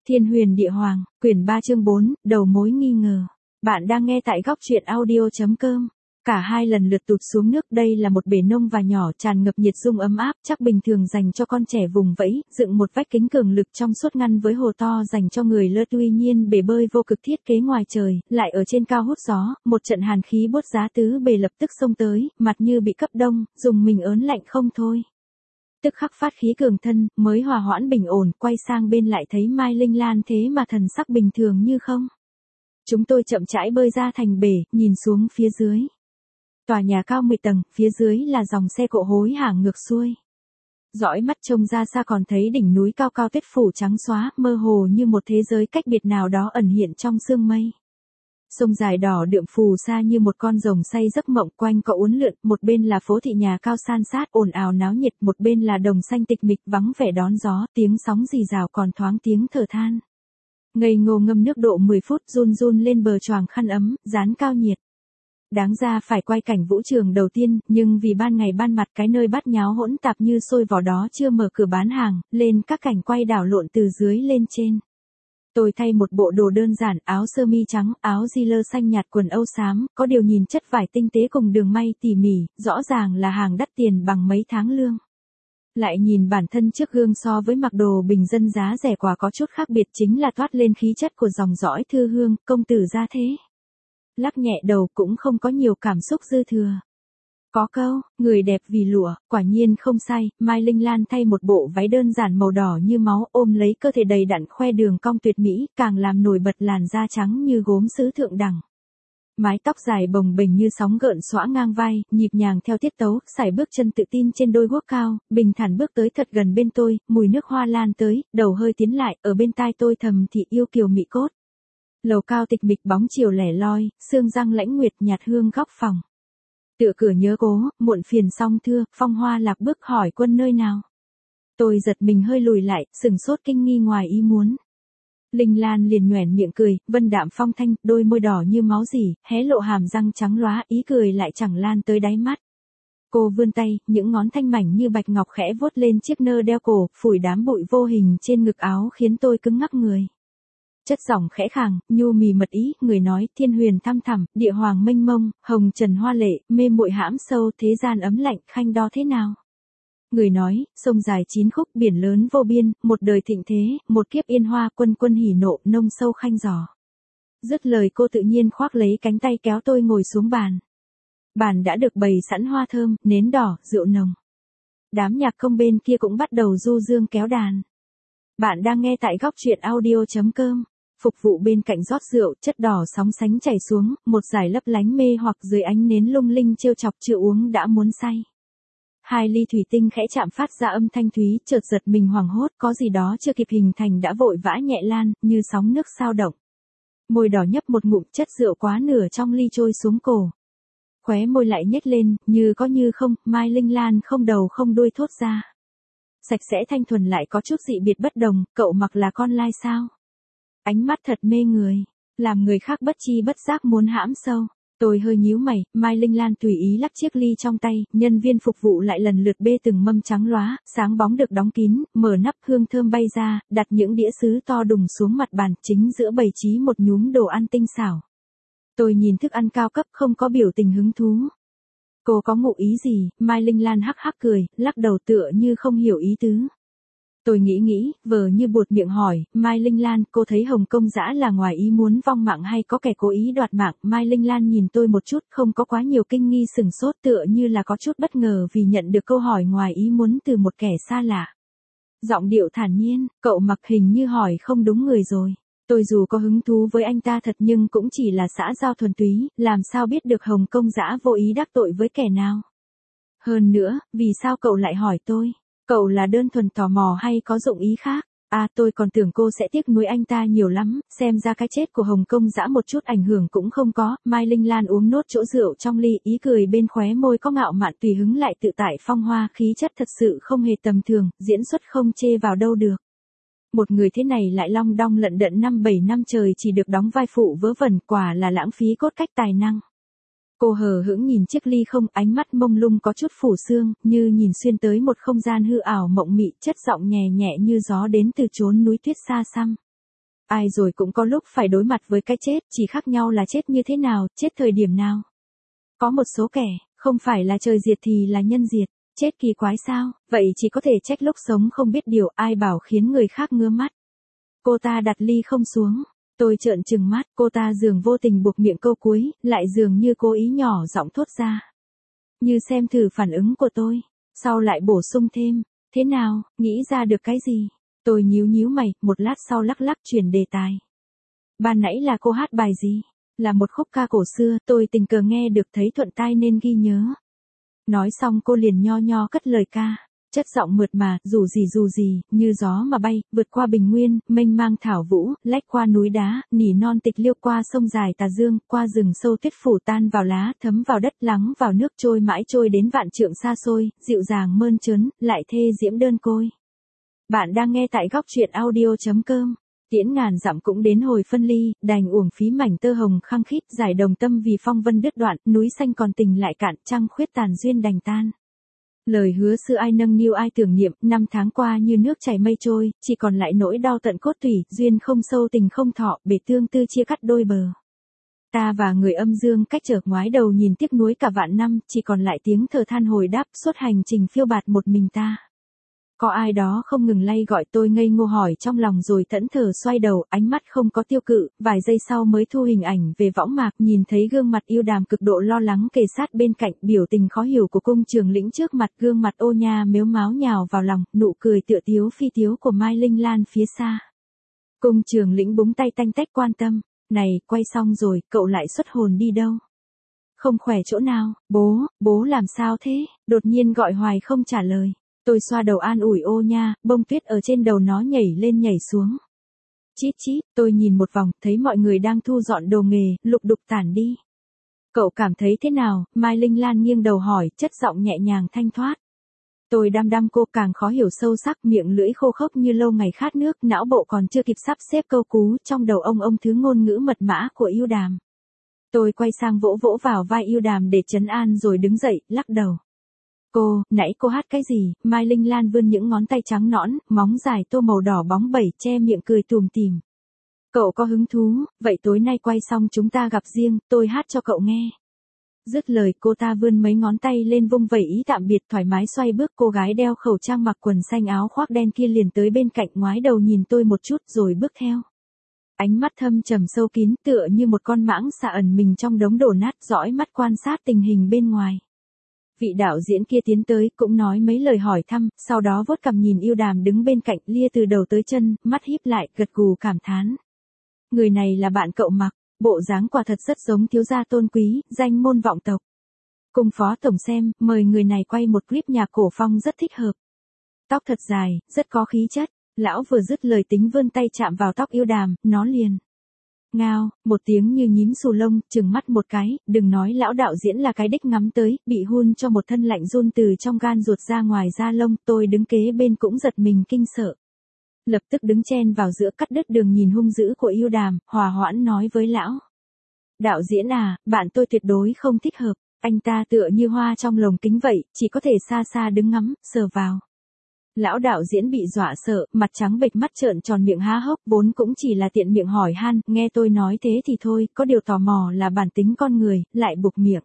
Thiên Huyền Địa Hoàng, quyển 3 chương 4, đầu mối nghi ngờ. Bạn đang nghe tại góc truyện audio.com. Cả hai lần lượt tụt xuống nước, đây là một bể nông và nhỏ tràn ngập nhiệt dung ấm áp, chắc bình thường dành cho con trẻ vùng vẫy, dựng một vách kính cường lực trong suốt ngăn với hồ to dành cho người lơ. Tuy nhiên bể bơi vô cực thiết kế ngoài trời, lại ở trên cao hút gió, một trận hàn khí buốt giá tứ bề lập tức xông tới, mặt như bị cấp đông, dùng mình ớn lạnh không thôi. Tức khắc phát khí cường thân, mới hòa hoãn bình ổn, quay sang bên lại thấy Mai Linh Lan thế mà thần sắc bình thường như không. Chúng tôi chậm rãi bơi ra thành bể, nhìn xuống phía dưới. Tòa nhà cao 10 tầng, phía dưới là dòng xe cộ hối hả ngược xuôi. Dõi mắt trông ra xa còn thấy đỉnh núi cao cao tuyết phủ trắng xóa, mơ hồ như một thế giới cách biệt nào đó ẩn hiện trong sương mây. Sông dài đỏ đượm phù sa như một con rồng say giấc mộng, quanh co uốn lượn, một bên là phố thị nhà cao san sát ồn ào náo nhiệt, một bên là đồng xanh tịch mịch vắng vẻ đón gió, tiếng sóng rì rào còn thoáng tiếng thở than. Ngây ngô ngâm nước độ 10 phút, run run lên bờ choàng khăn ấm, dán cao nhiệt. Đáng ra phải quay cảnh vũ trường đầu tiên, nhưng vì ban ngày ban mặt cái nơi bát nháo hỗn tạp như sôi vỏ đó chưa mở cửa bán hàng, lên các cảnh quay đảo lộn từ dưới lên trên. Tôi thay một bộ đồ đơn giản, áo sơ mi trắng, áo jean xanh nhạt, quần âu xám, có điều nhìn chất vải tinh tế cùng đường may tỉ mỉ, rõ ràng là hàng đắt tiền bằng mấy tháng lương. Lại nhìn bản thân trước gương so với mặc đồ bình dân giá rẻ quả có chút khác biệt, chính là toát lên khí chất của dòng dõi Thư Hương, công tử gia thế. Lắc nhẹ đầu cũng không có nhiều cảm xúc dư thừa. Có câu, người đẹp vì lụa, quả nhiên không sai. Mai Linh Lan thay một bộ váy đơn giản màu đỏ như máu, ôm lấy cơ thể đầy đặn khoe đường cong tuyệt mỹ, càng làm nổi bật làn da trắng như gốm sứ thượng đẳng. Mái tóc dài bồng bềnh như sóng gợn xõa ngang vai, nhịp nhàng theo tiết tấu, sải bước chân tự tin trên đôi guốc cao, bình thản bước tới thật gần bên tôi, mùi nước hoa lan tới, đầu hơi tiến lại, ở bên tai tôi thầm thì yêu kiều mị cốt. Lầu cao tịch mịch bóng chiều lẻ loi, sương răng lãnh nguyệt nhạt hương góc phòng. Tựa cửa nhớ cố, muộn phiền song thưa, Phong Hoa Lạc bước hỏi quân nơi nào. Tôi giật mình hơi lùi lại, sừng sốt kinh nghi ngoài ý muốn. Linh Lan liền nhoẻn miệng cười, vân đạm phong thanh, đôi môi đỏ như máu dì, hé lộ hàm răng trắng lóa, ý cười lại chẳng lan tới đáy mắt. Cô vươn tay, những ngón thanh mảnh như bạch ngọc khẽ vuốt lên chiếc nơ đeo cổ, phủi đám bụi vô hình trên ngực áo khiến tôi cứng ngắc người. Chất giọng khẽ khàng, nhu mì mật ý, người nói, thiên huyền thăm thẳm, địa hoàng mênh mông, hồng trần hoa lệ, mê muội hãm sâu, thế gian ấm lạnh, khanh đo thế nào. Người nói, sông dài 9 khúc, biển lớn vô biên, một đời thịnh thế, một kiếp yên hoa, quân quân hỉ nộ, nông sâu khanh giỏ. Dứt lời cô tự nhiên khoác lấy cánh tay kéo tôi ngồi xuống bàn. Bàn đã được bày sẵn hoa thơm, nến đỏ, rượu nồng. Đám nhạc công bên kia cũng bắt đầu du dương kéo đàn. Bạn đang nghe tại góc truyện audio.com. Phục vụ bên cạnh rót rượu, chất đỏ sóng sánh chảy xuống, một dải lấp lánh mê hoặc dưới ánh nến lung linh trêu chọc, chưa uống đã muốn say. 2 ly thủy tinh khẽ chạm phát ra âm thanh thúy, chợt giật mình hoảng hốt, có gì đó chưa kịp hình thành đã vội vã nhẹ lan, như sóng nước sao động. Môi đỏ nhấp một ngụm, chất rượu quá nửa trong ly trôi xuống cổ. Khóe môi lại nhếch lên, như có như không, Mai Linh Lan không đầu không đuôi thốt ra. Sạch sẽ thanh thuần lại có chút dị biệt bất đồng, cậu mặc là con lai sao? Ánh mắt thật mê người, làm người khác bất chi bất giác muốn hãm sâu. Tôi hơi nhíu mày, Mai Linh Lan tùy ý lắc chiếc ly trong tay, nhân viên phục vụ lại lần lượt bê từng mâm trắng lóa, sáng bóng được đóng kín, mở nắp hương thơm bay ra, đặt những đĩa sứ to đùng xuống mặt bàn, chính giữa bày trí một nhúm đồ ăn tinh xảo. Tôi nhìn thức ăn cao cấp không có biểu tình hứng thú. Cô có ngụ ý gì? Mai Linh Lan hắc hắc cười, lắc đầu tựa như không hiểu ý tứ. Tôi nghĩ, vờ như buột miệng hỏi, Mai Linh Lan, cô thấy Hồng Công Dã là ngoài ý muốn vong mạng hay có kẻ cố ý đoạt mạng? Mai Linh Lan nhìn tôi một chút, không có quá nhiều kinh nghi sửng sốt, tựa như là có chút bất ngờ vì nhận được câu hỏi ngoài ý muốn từ một kẻ xa lạ. Giọng điệu thản nhiên, cậu mặc hình như hỏi không đúng người rồi. Tôi dù có hứng thú với anh ta thật nhưng cũng chỉ là xã giao thuần túy, làm sao biết được Hồng Công Dã vô ý đắc tội với kẻ nào. Hơn nữa, vì sao cậu lại hỏi tôi? Cậu là đơn thuần tò mò hay có dụng ý khác? À, tôi còn tưởng cô sẽ tiếc nuối anh ta nhiều lắm, xem ra cái chết của Hồng Công Dã một chút ảnh hưởng cũng không có. Mai Linh Lan uống nốt chỗ rượu trong ly, ý cười bên khóe môi có ngạo mạn tùy hứng lại tự tại phong hoa, khí chất thật sự không hề tầm thường, diễn xuất không chê vào đâu được. Một người thế này lại long đong lận đận 5-7 năm trời chỉ được đóng vai phụ vớ vẩn, quả là lãng phí cốt cách tài năng. Cô hờ hững nhìn chiếc ly không, ánh mắt mông lung có chút phủ sương, như nhìn xuyên tới một không gian hư ảo mộng mị, chất giọng nhẹ nhẹ như gió đến từ chốn núi tuyết xa xăm. Ai rồi cũng có lúc phải đối mặt với cái chết, chỉ khác nhau là chết như thế nào, chết thời điểm nào. Có một số kẻ, không phải là trời diệt thì là nhân diệt, chết kỳ quái sao, vậy chỉ có thể trách lúc sống không biết điều, ai bảo khiến người khác ngứa mắt. Cô ta đặt ly không xuống, tôi trợn trừng mắt, cô ta dường vô tình buộc miệng câu cuối, lại dường như cố ý nhỏ giọng thốt ra. Như xem thử phản ứng của tôi, sau lại bổ sung thêm, thế nào, nghĩ ra được cái gì? Tôi nhíu nhíu mày, một lát sau lắc lắc chuyển đề tài. Ban nãy là cô hát bài gì? Là một khúc ca cổ xưa, tôi tình cờ nghe được thấy thuận tai nên ghi nhớ. Nói xong cô liền nho nho cất lời ca, chất giọng mượt mà, dù gì, như gió mà bay, vượt qua bình nguyên, mênh mang thảo vũ, lách qua núi đá, nỉ non tịch liêu qua sông dài tà dương, qua rừng sâu tuyết phủ tan vào lá, thấm vào đất lắng vào nước trôi mãi trôi đến vạn trượng xa xôi, dịu dàng mơn trớn, lại thê diễm đơn côi. Bạn đang nghe tại góc truyện audio.com. Tiễn ngàn dặm cũng đến hồi phân ly, đành uổng phí mảnh tơ hồng khăng khít, giải đồng tâm vì phong vân đứt đoạn, núi xanh còn tình lại cạn, trăng khuyết tàn duyên đành tan. Lời hứa xưa ai nâng niu ai tưởng niệm, năm tháng qua như nước chảy mây trôi, chỉ còn lại nỗi đau tận cốt tủy, duyên không sâu tình không thọ, bể tương tư chia cắt đôi bờ. Ta và người âm dương cách trở ngoái đầu nhìn tiếc nuối cả vạn năm, chỉ còn lại tiếng thở than hồi đáp, suốt hành trình phiêu bạt một mình ta. Có ai đó không ngừng lay gọi tôi ngây ngô hỏi trong lòng rồi thẫn thờ xoay đầu, ánh mắt không có tiêu cự, vài giây sau mới thu hình ảnh về võng mạc, nhìn thấy gương mặt yêu đàm cực độ lo lắng kề sát bên cạnh, biểu tình khó hiểu của cung Trường Lĩnh trước mặt, gương mặt ô nha mếu máo nhào vào lòng, nụ cười tựa tiếu phi tiếu của Mai Linh Lan phía xa. Cung Trường Lĩnh búng tay tanh tách quan tâm, này, quay xong rồi, cậu lại xuất hồn đi đâu? Không khỏe chỗ nào, bố làm sao thế? Đột nhiên gọi hoài không trả lời. Tôi xoa đầu an ủi ô nha, bông tuyết ở trên đầu nó nhảy lên nhảy xuống. Chít chít, tôi nhìn một vòng, thấy mọi người đang thu dọn đồ nghề, lục đục tản đi. Cậu cảm thấy thế nào? Mai Linh Lan nghiêng đầu hỏi, chất giọng nhẹ nhàng thanh thoát. Tôi đăm cô càng khó hiểu sâu sắc, miệng lưỡi khô khốc như lâu ngày khát nước, não bộ còn chưa kịp sắp xếp câu cú, trong đầu ông thứ ngôn ngữ mật mã của yêu đàm. Tôi quay sang vỗ vỗ vào vai yêu đàm để trấn an rồi đứng dậy, lắc đầu. Nãy cô hát cái gì? Mai Linh Lan vươn những ngón tay trắng nõn, móng dài tô màu đỏ bóng bẩy, che miệng cười tùm tìm. Cậu có hứng thú, vậy tối nay quay xong chúng ta gặp riêng, tôi hát cho cậu nghe. Dứt lời cô ta vươn mấy ngón tay lên vung vẩy ý tạm biệt, thoải mái xoay bước. Cô gái đeo khẩu trang mặc quần xanh áo khoác đen kia liền tới bên cạnh, ngoái đầu nhìn tôi một chút rồi bước theo. Ánh mắt thâm trầm sâu kín, tựa như một con mãng xà ẩn mình trong đống đổ nát, dõi mắt quan sát tình hình bên ngoài. Vị đạo diễn kia tiến tới, cũng nói mấy lời hỏi thăm, sau đó vuốt cằm nhìn yêu đàm đứng bên cạnh, lia từ đầu tới chân, mắt híp lại, gật gù cảm thán. Người này là bạn cậu Mặc, bộ dáng quả thật rất giống thiếu gia tôn quý, danh môn vọng tộc. Cùng phó tổng xem, mời người này quay một clip nhạc cổ phong rất thích hợp. Tóc thật dài, rất có khí chất, lão vừa dứt lời tính vươn tay chạm vào tóc yêu đàm, nó liền. Ngao, một tiếng như nhím xù lông, trừng mắt một cái, đừng nói lão đạo diễn là cái đích ngắm tới, bị hun cho một thân lạnh run từ trong gan ruột ra ngoài da lông, tôi đứng kế bên cũng giật mình kinh sợ. Lập tức đứng chen vào giữa cắt đứt đường nhìn hung dữ của yêu đàm, hòa hoãn nói với lão. Đạo diễn à, bạn tôi tuyệt đối không thích hợp, anh ta tựa như hoa trong lồng kính vậy, chỉ có thể xa xa đứng ngắm, sờ vào. Lão đạo diễn bị dọa sợ, mặt trắng bệch mắt trợn tròn miệng há hốc, vốn cũng chỉ là tiện miệng hỏi han, nghe tôi nói thế thì thôi, có điều tò mò là bản tính con người, lại buộc miệng.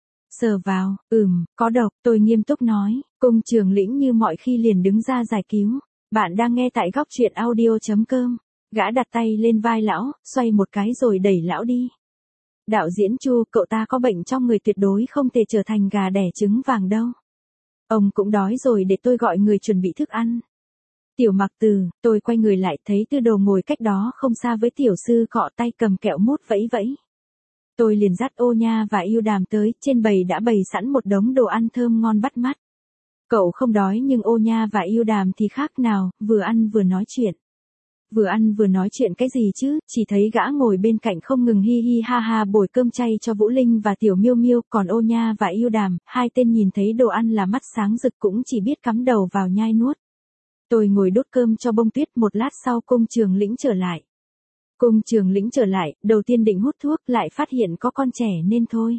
Sờ vào, có độc, tôi nghiêm túc nói, cung Trường Lĩnh như mọi khi liền đứng ra giải cứu. Bạn đang nghe tại góc truyện audio.com. Gã đặt tay lên vai lão, xoay một cái rồi đẩy lão đi. Đạo diễn Chu, cậu ta có bệnh trong người, tuyệt đối không thể trở thành gà đẻ trứng vàng đâu. Ông cũng đói rồi, để tôi gọi người chuẩn bị thức ăn. Tiểu Mặc Từ, tôi quay người lại thấy Tư Đồ ngồi cách đó không xa với tiểu sư cọ tay cầm kẹo mút vẫy vẫy. Tôi liền dắt ô nha và yêu đàm tới, trên bầy đã bày sẵn một đống đồ ăn thơm ngon bắt mắt. Cậu không đói nhưng ô nha và yêu đàm thì khác nào, vừa ăn vừa nói chuyện. Vừa ăn vừa nói chuyện cái gì chứ, chỉ thấy gã ngồi bên cạnh không ngừng hi hi ha ha bồi cơm chay cho Vũ Linh và Tiểu Miêu Miêu, còn ô nha và yêu đàm, hai tên nhìn thấy đồ ăn là mắt sáng rực cũng chỉ biết cắm đầu vào nhai nuốt. Tôi ngồi đốt cơm cho bông tuyết, một lát sau cung Trường Lĩnh trở lại. Cung Trường Lĩnh trở lại, đầu tiên định hút thuốc, lại phát hiện có con trẻ nên thôi.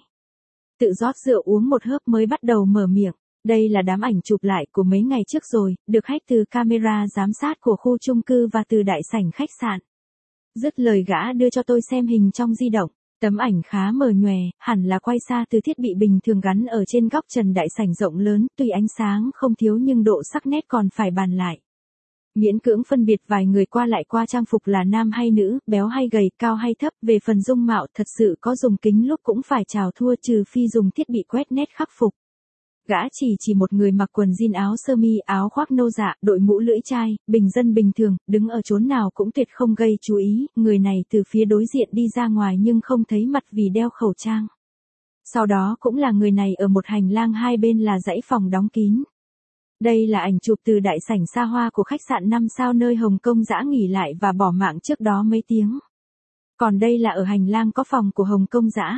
Tự rót rượu uống một hớp mới bắt đầu mở miệng. Đây là đám ảnh chụp lại của mấy ngày trước rồi, được hack từ camera giám sát của khu chung cư và từ đại sảnh khách sạn. Dứt lời gã đưa cho tôi xem hình trong di động. Tấm ảnh khá mờ nhòe, hẳn là quay xa từ thiết bị bình thường gắn ở trên góc trần đại sảnh rộng lớn, tuy ánh sáng không thiếu nhưng độ sắc nét còn phải bàn lại. Miễn cưỡng phân biệt vài người qua lại qua trang phục là nam hay nữ, béo hay gầy, cao hay thấp, về phần dung mạo thật sự có dùng kính lúp cũng phải chào thua trừ phi dùng thiết bị quét nét khắc phục. Gã chỉ một người mặc quần jean áo sơ mi, áo khoác nâu dạ, đội mũ lưỡi chai, bình dân bình thường, đứng ở chốn nào cũng tuyệt không gây chú ý, người này từ phía đối diện đi ra ngoài nhưng không thấy mặt vì đeo khẩu trang. Sau đó cũng là người này ở một hành lang hai bên là dãy phòng đóng kín. Đây là ảnh chụp từ đại sảnh xa hoa của khách sạn 5 sao nơi Hồng Kông dã nghỉ lại và bỏ mạng trước đó mấy tiếng. Còn đây là ở hành lang có phòng của Hồng Kông dã.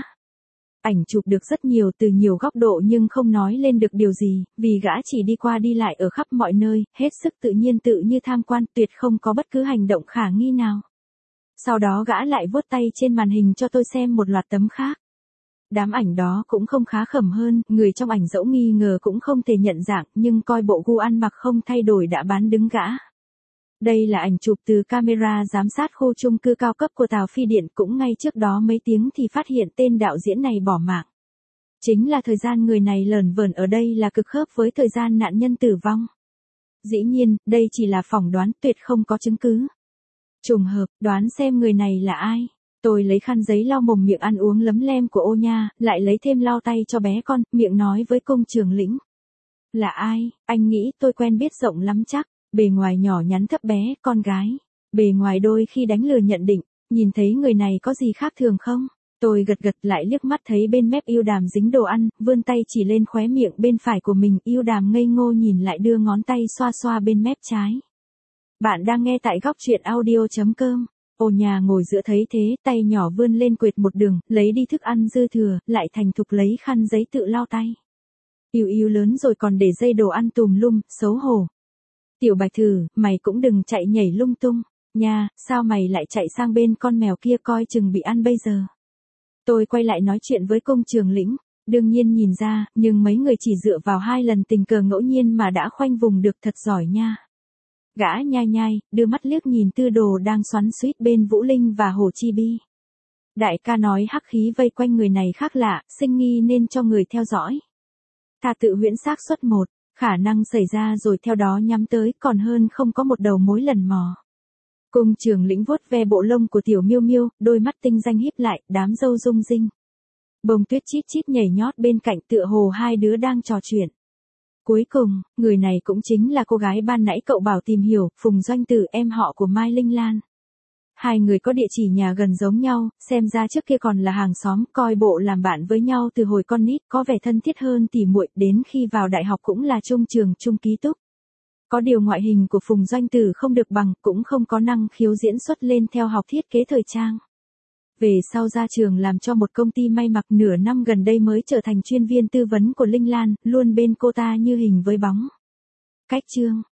Ảnh chụp được rất nhiều từ nhiều góc độ nhưng không nói lên được điều gì, vì gã chỉ đi qua đi lại ở khắp mọi nơi, hết sức tự nhiên tự như tham quan, tuyệt không có bất cứ hành động khả nghi nào. Sau đó gã lại vuốt tay trên màn hình cho tôi xem một loạt tấm khác. Đám ảnh đó cũng không khá khẩm hơn, người trong ảnh dẫu nghi ngờ cũng không thể nhận dạng, nhưng coi bộ gu ăn mặc không thay đổi đã bán đứng gã. Đây là ảnh chụp từ camera giám sát khu chung cư cao cấp của tàu phi điện, cũng ngay trước đó mấy tiếng thì phát hiện tên đạo diễn này bỏ mạng. Chính là thời gian người này lởn vởn ở đây là cực khớp với thời gian nạn nhân tử vong. Dĩ nhiên, đây chỉ là phỏng đoán, tuyệt không có chứng cứ. Trùng hợp, đoán xem người này là ai. Tôi lấy khăn giấy lau mồm miệng ăn uống lấm lem của ô nha, lại lấy thêm lau tay cho bé con, miệng nói với Cung Trường Lĩnh. Là ai, anh nghĩ tôi quen biết rộng lắm chắc. Bề ngoài nhỏ nhắn thấp bé, con gái. Bề ngoài đôi khi đánh lừa nhận định, nhìn thấy người này có gì khác thường không? Tôi gật gật lại liếc mắt thấy bên mép Yêu Đàm dính đồ ăn, vươn tay chỉ lên khóe miệng bên phải của mình, Yêu Đàm ngây ngô nhìn lại đưa ngón tay xoa xoa bên mép trái. Bạn đang nghe tại góc truyện audio.com. Ô nhà ngồi giữa thấy thế, tay nhỏ vươn lên quệt một đường, lấy đi thức ăn dư thừa, lại thành thục lấy khăn giấy tự lau tay. Yêu lớn rồi còn để dây đồ ăn tùm lum, xấu hổ. Tiểu Bạch Thử, mày cũng đừng chạy nhảy lung tung, nha, sao mày lại chạy sang bên con mèo kia coi chừng bị ăn bây giờ. Tôi quay lại nói chuyện với Cung Trường Lĩnh, đương nhiên nhìn ra, nhưng mấy người chỉ dựa vào 2 lần tình cờ ngẫu nhiên mà đã khoanh vùng được, thật giỏi nha. Gã nhai nhai, đưa mắt liếc nhìn Tư Đồ đang xoắn xuýt bên Vũ Linh và Hồ Chi Bi. Đại ca nói hắc khí vây quanh người này khác lạ, sinh nghi nên cho người theo dõi. Thà tự huyễn xác suất 1. Khả năng xảy ra rồi theo đó nhắm tới, còn hơn không có một đầu mối lần mò. Cung Trường Lĩnh vuốt ve bộ lông của tiểu miêu miêu, đôi mắt tinh danh híp lại, đám râu rung rinh. Bông tuyết chít chít nhảy nhót bên cạnh, tựa hồ hai đứa đang trò chuyện. Cuối cùng, người này cũng chính là cô gái ban nãy cậu bảo tìm hiểu, Phùng Doanh Tử, em họ của Mai Linh Lan. Hai người có địa chỉ nhà gần giống nhau, xem ra trước kia còn là hàng xóm, coi bộ làm bạn với nhau từ hồi con nít, có vẻ thân thiết hơn tỉ muội, đến khi vào đại học cũng là chung trường chung ký túc. Có điều ngoại hình của Phùng Doanh Tử không được bằng, cũng không có năng khiếu diễn xuất lên theo học thiết kế thời trang. Về sau ra trường làm cho một công ty may mặc, nửa năm gần đây mới trở thành chuyên viên tư vấn của Linh Lan, luôn bên cô ta như hình với bóng. Cách chương